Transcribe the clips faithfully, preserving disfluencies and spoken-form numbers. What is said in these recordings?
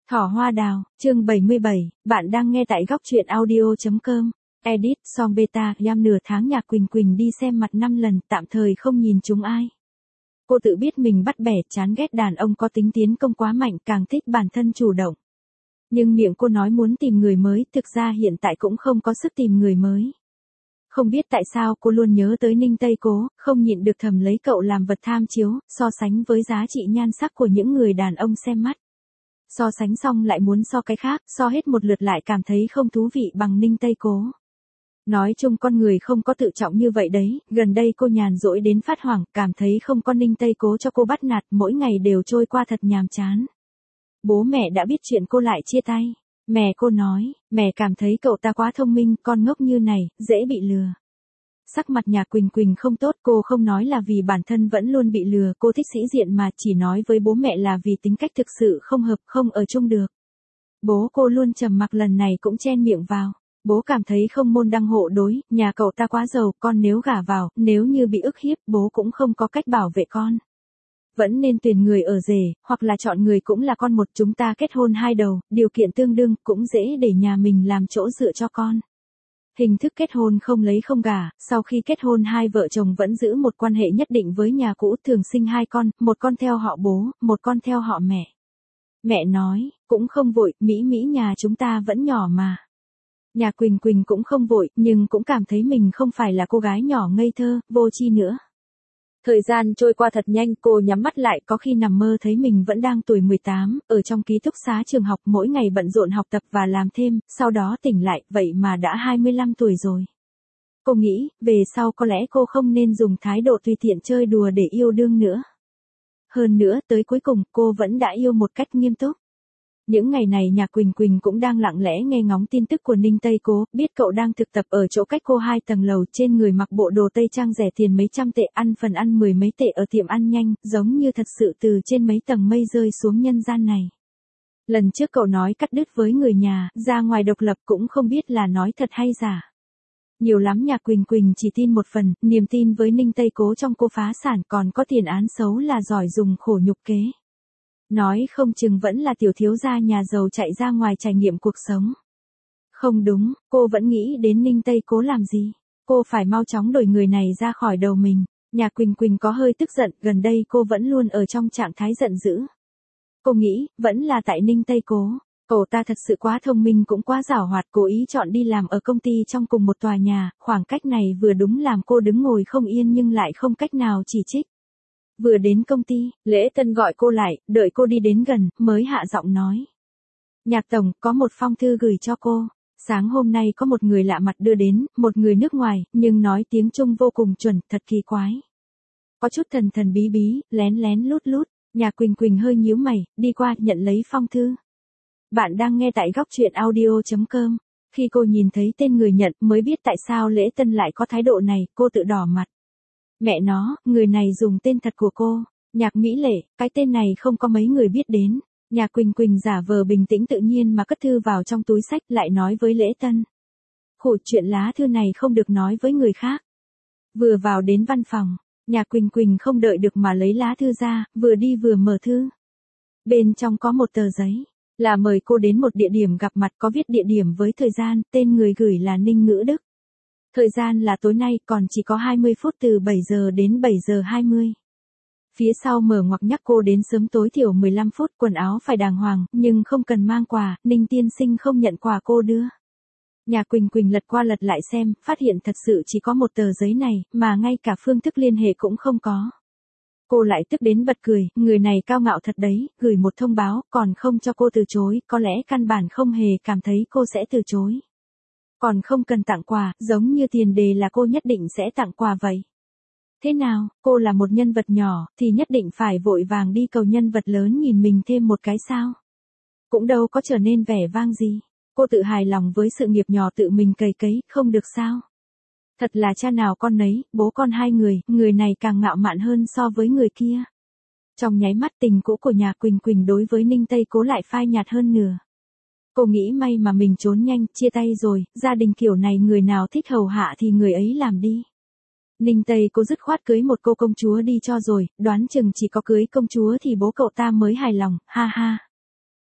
Thỏ hoa đào, chương bảy mươi bảy, bạn đang nghe tại góc truyện audio.com. Edit, song beta, yam nửa tháng Nhạc Quỳnh Quỳnh đi xem mặt năm lần, tạm thời không nhìn chúng ai. Cô tự biết mình bắt bẻ, chán ghét đàn ông có tính tiến công quá mạnh, càng thích bản thân chủ động. Nhưng miệng cô nói muốn tìm người mới, thực ra hiện tại cũng không có sức tìm người mới. Không biết tại sao cô luôn nhớ tới Ninh Tây Cố, không nhịn được thầm lấy cậu làm vật tham chiếu, so sánh với giá trị nhan sắc của những người đàn ông xem mắt. So sánh xong lại muốn so cái khác, so hết một lượt lại cảm thấy không thú vị bằng Ninh Tây Cố. Nói chung con người không có tự trọng như vậy đấy, gần đây cô nhàn rỗi đến phát hoảng, cảm thấy không có Ninh Tây Cố cho cô bắt nạt, mỗi ngày đều trôi qua thật nhàm chán. Bố mẹ đã biết chuyện cô lại chia tay. Mẹ cô nói, mẹ cảm thấy cậu ta quá thông minh, con ngốc như này, dễ bị lừa. Sắc mặt Nhạc Quỳnh Quỳnh không tốt, cô không nói là vì bản thân vẫn luôn bị lừa, cô thích sĩ diện mà, chỉ nói với bố mẹ là vì tính cách thực sự không hợp, không ở chung được. Bố cô luôn trầm mặc, lần này cũng chen miệng vào. Bố cảm thấy không môn đăng hộ đối, nhà cậu ta quá giàu, con nếu gả vào, nếu như bị ức hiếp, bố cũng không có cách bảo vệ con. Vẫn nên tuyển người ở rể, hoặc là chọn người cũng là con một, chúng ta kết hôn hai đầu, điều kiện tương đương, cũng dễ để nhà mình làm chỗ dựa cho con. Hình thức kết hôn không lấy không gả, sau khi kết hôn hai vợ chồng vẫn giữ một quan hệ nhất định với nhà cũ, thường sinh hai con, một con theo họ bố, một con theo họ mẹ. Mẹ nói, cũng không vội, Mỹ Mỹ nhà chúng ta vẫn nhỏ mà. Nhạc Quỳnh Quỳnh cũng không vội, nhưng cũng cảm thấy mình không phải là cô gái nhỏ ngây thơ, vô tri nữa. Thời gian trôi qua thật nhanh, cô nhắm mắt lại, có khi nằm mơ thấy mình vẫn đang tuổi mười tám, ở trong ký túc xá trường học, mỗi ngày bận rộn học tập và làm thêm, sau đó tỉnh lại, vậy mà đã hai mươi lăm tuổi rồi. Cô nghĩ, về sau có lẽ cô không nên dùng thái độ tùy tiện chơi đùa để yêu đương nữa. Hơn nữa, tới cuối cùng, cô vẫn đã yêu một cách nghiêm túc. Những ngày này Nhạc Quỳnh Quỳnh cũng đang lặng lẽ nghe ngóng tin tức của Ninh Tây Cố, biết cậu đang thực tập ở chỗ cách cô hai tầng lầu, trên người mặc bộ đồ tây trang rẻ tiền mấy trăm tệ, ăn phần ăn mười mấy tệ ở tiệm ăn nhanh, giống như thật sự từ trên mấy tầng mây rơi xuống nhân gian này. Lần trước cậu nói cắt đứt với người nhà, ra ngoài độc lập, cũng không biết là nói thật hay giả. Nhiều lắm Nhạc Quỳnh Quỳnh chỉ tin một phần, niềm tin với Ninh Tây Cố trong cô phá sản, còn có tiền án xấu là giỏi dùng khổ nhục kế. Nói không chừng vẫn là tiểu thiếu gia nhà giàu chạy ra ngoài trải nghiệm cuộc sống. Không đúng, cô vẫn nghĩ đến Ninh Tây Cố làm gì. Cô phải mau chóng đuổi người này ra khỏi đầu mình. Nhạc Quỳnh Quỳnh có hơi tức giận, gần đây cô vẫn luôn ở trong trạng thái giận dữ. Cô nghĩ, vẫn là tại Ninh Tây Cố. Cậu ta thật sự quá thông minh, cũng quá giảo hoạt, cố ý chọn đi làm ở công ty trong cùng một tòa nhà, khoảng cách này vừa đúng làm cô đứng ngồi không yên nhưng lại không cách nào chỉ trích. Vừa đến công ty, Lễ Tân gọi cô lại, đợi cô đi đến gần, mới hạ giọng nói. Nhạc tổng, có một phong thư gửi cho cô. Sáng hôm nay có một người lạ mặt đưa đến, một người nước ngoài, nhưng nói tiếng Trung vô cùng chuẩn, thật kỳ quái. Có chút thần thần bí bí, lén lén lút lút, Nhạc Quỳnh Quỳnh hơi nhíu mày, đi qua, nhận lấy phong thư. Bạn đang nghe tại góc truyện audio.com. Khi cô nhìn thấy tên người nhận, mới biết tại sao Lễ Tân lại có thái độ này, cô tự đỏ mặt. Mẹ nó, người này dùng tên thật của cô, Nhạc Mỹ Lệ, cái tên này không có mấy người biết đến. Nhạc Quỳnh Quỳnh giả vờ bình tĩnh tự nhiên mà cất thư vào trong túi xách, lại nói với Lễ Tân. Khổ, chuyện lá thư này không được nói với người khác. Vừa vào đến văn phòng, Nhạc Quỳnh Quỳnh không đợi được mà lấy lá thư ra, vừa đi vừa mở thư. Bên trong có một tờ giấy, là mời cô đến một địa điểm gặp mặt, có viết địa điểm với thời gian, tên người gửi là Ninh Ngữ Đức. Thời gian là tối nay, còn chỉ có hai mươi phút, từ bảy giờ đến bảy giờ hai mươi. Phía sau mở ngoặc nhắc cô đến sớm, tối thiểu mười lăm phút, quần áo phải đàng hoàng, nhưng không cần mang quà, Ninh tiên sinh không nhận quà cô đưa. Nhạc Quỳnh Quỳnh lật qua lật lại xem, phát hiện thật sự chỉ có một tờ giấy này, mà ngay cả phương thức liên hệ cũng không có. Cô lại tức đến bật cười, người này cao ngạo thật đấy, gửi một thông báo, còn không cho cô từ chối, có lẽ căn bản không hề cảm thấy cô sẽ từ chối. Còn không cần tặng quà, giống như tiền đề là cô nhất định sẽ tặng quà vậy. Thế nào, cô là một nhân vật nhỏ, thì nhất định phải vội vàng đi cầu nhân vật lớn nhìn mình thêm một cái sao? Cũng đâu có trở nên vẻ vang gì. Cô tự hài lòng với sự nghiệp nhỏ tự mình cày cấy, không được sao? Thật là cha nào con nấy, bố con hai người, người này càng ngạo mạn hơn so với người kia. Trong nháy mắt, tình cũ của Nhạc Quỳnh Quỳnh đối với Ninh Tây Cố lại phai nhạt hơn nửa. Cô nghĩ may mà mình trốn nhanh, chia tay rồi, gia đình kiểu này người nào thích hầu hạ thì người ấy làm đi. Ninh Tây Cố dứt khoát cưới một cô công chúa đi cho rồi, đoán chừng chỉ có cưới công chúa thì bố cậu ta mới hài lòng, ha ha.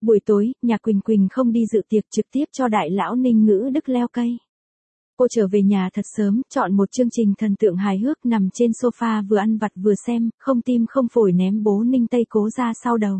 Buổi tối, nhà Quỳnh Quỳnh không đi dự tiệc trực tiếp cho đại lão Ninh Ngữ Đức leo cây. Cô trở về nhà thật sớm, chọn một chương trình thần tượng hài hước nằm trên sofa vừa ăn vặt vừa xem, không tim không phổi ném bố Ninh Tây Cố ra sau đầu.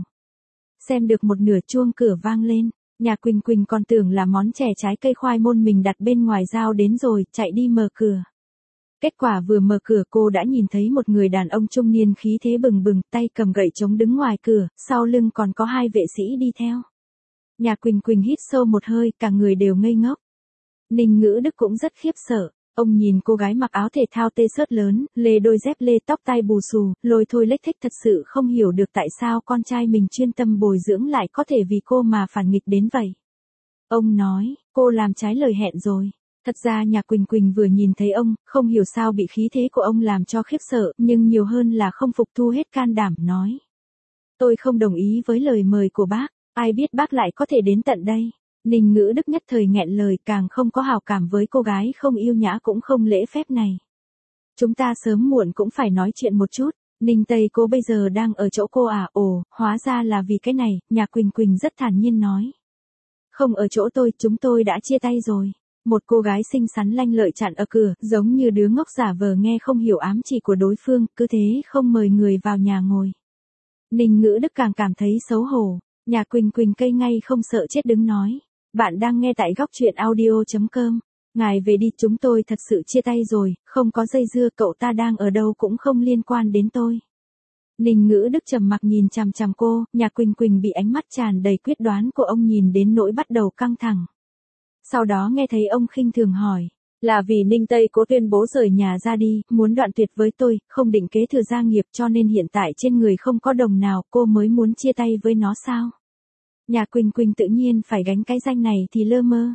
Xem được một nửa chuông cửa vang lên, nhà Quỳnh Quỳnh còn tưởng là món chè trái cây khoai môn mình đặt bên ngoài giao đến rồi, chạy đi mở cửa. Kết quả vừa mở cửa cô đã nhìn thấy một người đàn ông trung niên khí thế bừng bừng, tay cầm gậy chống đứng ngoài cửa, sau lưng còn có hai vệ sĩ đi theo. Nhà Quỳnh Quỳnh hít sâu một hơi, cả người đều ngây ngốc. Ninh Ngữ Đức cũng rất khiếp sợ, ông nhìn cô gái mặc áo thể thao tê xớt lớn, lê đôi dép lê tóc tai bù xù, lôi thôi lếch thếch thật sự không hiểu được tại sao con trai mình chuyên tâm bồi dưỡng lại có thể vì cô mà phản nghịch đến vậy. Ông nói, cô làm trái lời hẹn rồi. Thật ra nhà Quỳnh Quỳnh vừa nhìn thấy ông, không hiểu sao bị khí thế của ông làm cho khiếp sợ, nhưng nhiều hơn là không phục, thu hết can đảm nói. Tôi không đồng ý với lời mời của bác, ai biết bác lại có thể đến tận đây. Ninh Ngữ Đức nhất thời nghẹn lời, càng không có hào cảm với cô gái không yêu nhã cũng không lễ phép này. Chúng ta sớm muộn cũng phải nói chuyện một chút, Ninh Tây Cố bây giờ đang ở chỗ cô à, ồ, hóa ra là vì cái này, nhà Quỳnh Quỳnh rất thản nhiên nói. Không ở chỗ tôi, chúng tôi đã chia tay rồi. Một cô gái xinh xắn lanh lợi chặn ở cửa, giống như đứa ngốc giả vờ nghe không hiểu ám chỉ của đối phương, cứ thế không mời người vào nhà ngồi. Ninh Ngữ Đức càng cảm thấy xấu hổ, nhà Quỳnh Quỳnh cây ngay không sợ chết đứng nói. Bạn đang nghe tại góc truyện audio chấm com. Ngài về đi, chúng tôi thật sự chia tay rồi, không có dây dưa, cậu ta đang ở đâu cũng không liên quan đến tôi. Ninh Ngữ Đức trầm mặc nhìn chằm chằm cô, nhà Quỳnh Quỳnh bị ánh mắt tràn đầy quyết đoán của ông nhìn đến nỗi bắt đầu căng thẳng. Sau đó nghe thấy ông khinh thường hỏi, là vì Ninh Tây Cố tuyên bố rời nhà ra đi, muốn đoạn tuyệt với tôi, không định kế thừa gia nghiệp cho nên hiện tại trên người không có đồng nào, cô mới muốn chia tay với nó sao? Nhà Quỳnh Quỳnh tự nhiên phải gánh cái danh này thì lơ mơ.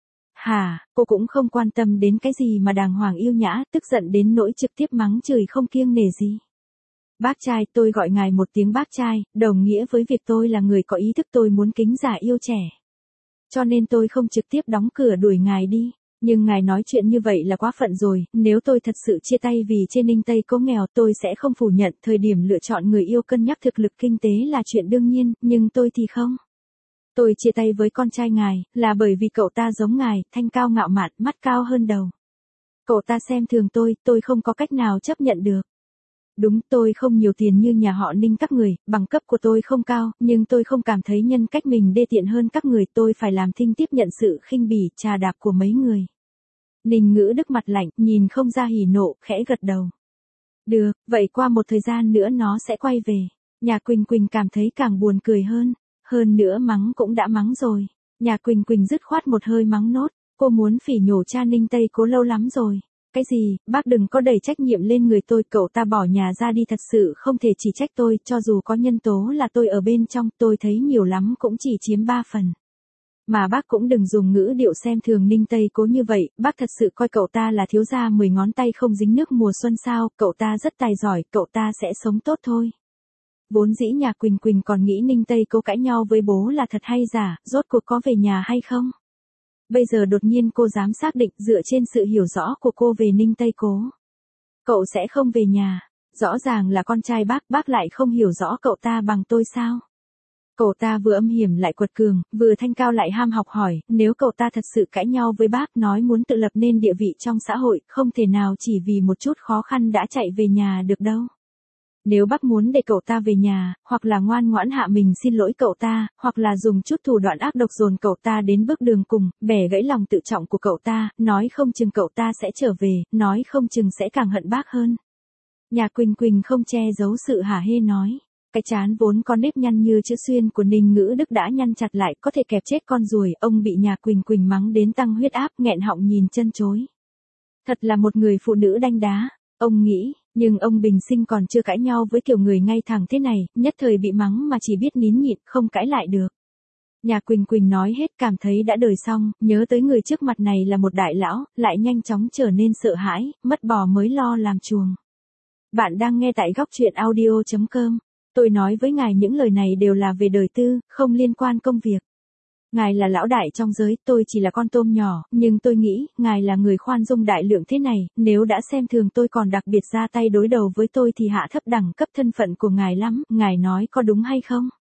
Hả, cô cũng không quan tâm đến cái gì mà đàng hoàng yêu nhã, tức giận đến nỗi trực tiếp mắng chửi không kiêng nể gì. Bác trai, tôi gọi ngài một tiếng bác trai, đồng nghĩa với việc tôi là người có ý thức, tôi muốn kính già yêu trẻ. Cho nên tôi không trực tiếp đóng cửa đuổi ngài đi, nhưng ngài nói chuyện như vậy là quá phận rồi, nếu tôi thật sự chia tay vì trên Ninh Tây Cố nghèo tôi sẽ không phủ nhận, thời điểm lựa chọn người yêu cân nhắc thực lực kinh tế là chuyện đương nhiên, nhưng tôi thì không. Tôi chia tay với con trai ngài, là bởi vì cậu ta giống ngài, thanh cao ngạo mạn, mắt cao hơn đầu. Cậu ta xem thường tôi, tôi không có cách nào chấp nhận được. Đúng, tôi không nhiều tiền như nhà họ Ninh các người, bằng cấp của tôi không cao, nhưng tôi không cảm thấy nhân cách mình đê tiện hơn các người, tôi phải làm thinh tiếp nhận sự khinh bỉ, trà đạp của mấy người. Ninh Ngữ Đức mặt lạnh, nhìn không ra hỉ nộ, khẽ gật đầu. Được, vậy qua một thời gian nữa nó sẽ quay về. Nhà Quỳnh Quỳnh cảm thấy càng buồn cười hơn. Hơn nữa mắng cũng đã mắng rồi. Nhà Quỳnh Quỳnh dứt khoát một hơi mắng nốt. Cô muốn phỉ nhổ cha Ninh Tây Cố lâu lắm rồi. Cái gì, bác đừng có đẩy trách nhiệm lên người tôi, cậu ta bỏ nhà ra đi thật sự không thể chỉ trách tôi, cho dù có nhân tố là tôi ở bên trong, tôi thấy nhiều lắm cũng chỉ chiếm ba phần. Mà bác cũng đừng dùng ngữ điệu xem thường Ninh Tây Cố như vậy, bác thật sự coi cậu ta là thiếu gia mười ngón tay không dính nước mùa xuân sao, cậu ta rất tài giỏi, cậu ta sẽ sống tốt thôi. Vốn dĩ nhà Quỳnh Quỳnh còn nghĩ Ninh Tây Cố cãi nhau với bố là thật hay giả, rốt cuộc có về nhà hay không? Bây giờ đột nhiên cô dám xác định dựa trên sự hiểu rõ của cô về Ninh Tây Cố. Cậu sẽ không về nhà, rõ ràng là con trai bác, bác lại không hiểu rõ cậu ta bằng tôi sao? Cậu ta vừa âm hiểm lại quật cường, vừa thanh cao lại ham học hỏi, nếu cậu ta thật sự cãi nhau với bác nói muốn tự lập nên địa vị trong xã hội, không thể nào chỉ vì một chút khó khăn đã chạy về nhà được đâu. Nếu bác muốn để cậu ta về nhà, hoặc là ngoan ngoãn hạ mình xin lỗi cậu ta, hoặc là dùng chút thủ đoạn ác độc dồn cậu ta đến bước đường cùng, bẻ gãy lòng tự trọng của cậu ta, nói không chừng cậu ta sẽ trở về, nói không chừng sẽ càng hận bác hơn. Nhà Quỳnh Quỳnh không che giấu sự hả hê nói. Cái trán vốn có nếp nhăn như chữ xuyên của Ninh Ngữ Đức đã nhăn chặt lại, có thể kẹp chết con ruồi, ông bị nhà Quỳnh Quỳnh mắng đến tăng huyết áp, nghẹn họng nhìn chân chối. Thật là một người phụ nữ đanh đá, ông nghĩ, nhưng ông bình sinh còn chưa cãi nhau với kiểu người ngay thẳng thế này, nhất thời bị mắng mà chỉ biết nín nhịn, không cãi lại được. Nhà Quỳnh Quỳnh nói hết cảm thấy đã đời xong, nhớ tới người trước mặt này là một đại lão, lại nhanh chóng trở nên sợ hãi, mất bò mới lo làm chuồng. Bạn đang nghe tại góc truyện audio chấm com. Tôi nói với ngài những lời này đều là về đời tư, không liên quan công việc. Ngài là lão đại trong giới, tôi chỉ là con tôm nhỏ, nhưng tôi nghĩ, ngài là người khoan dung đại lượng thế này, nếu đã xem thường tôi còn đặc biệt ra tay đối đầu với tôi thì hạ thấp đẳng cấp thân phận của ngài lắm, ngài nói có đúng hay không?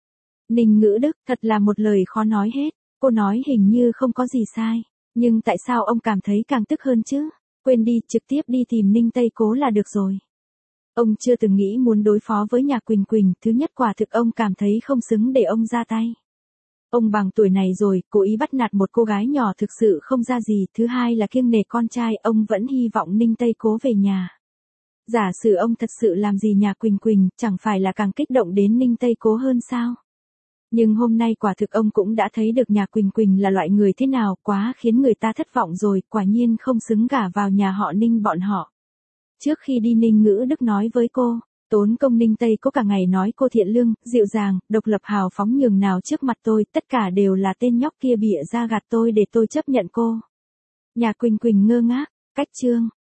Ninh Ngữ Đức, thật là một lời khó nói hết, cô nói hình như không có gì sai, nhưng tại sao ông cảm thấy càng tức hơn chứ? Quên đi, trực tiếp đi tìm Ninh Tây Cố là được rồi. Ông chưa từng nghĩ muốn đối phó với nhà Quỳnh Quỳnh, thứ nhất quả thực ông cảm thấy không xứng để ông ra tay. Ông bằng tuổi này rồi, cố ý bắt nạt một cô gái nhỏ thực sự không ra gì, thứ hai là kiêng nể con trai, ông vẫn hy vọng Ninh Tây Cố về nhà. Giả sử ông thật sự làm gì nhà Quỳnh Quỳnh, chẳng phải là càng kích động đến Ninh Tây Cố hơn sao? Nhưng hôm nay quả thực ông cũng đã thấy được nhà Quỳnh Quỳnh là loại người thế nào, quá khiến người ta thất vọng rồi, quả nhiên không xứng gả vào nhà họ Ninh bọn họ. Trước khi đi Ninh Ngữ Đức nói với cô, tốn công Ninh Tây Cố cả ngày nói cô thiện lương, dịu dàng, độc lập hào phóng nhường nào trước mặt tôi, tất cả đều là tên nhóc kia bịa ra gạt tôi để tôi chấp nhận cô. Nhà Quỳnh Quỳnh ngơ ngác, cách chương.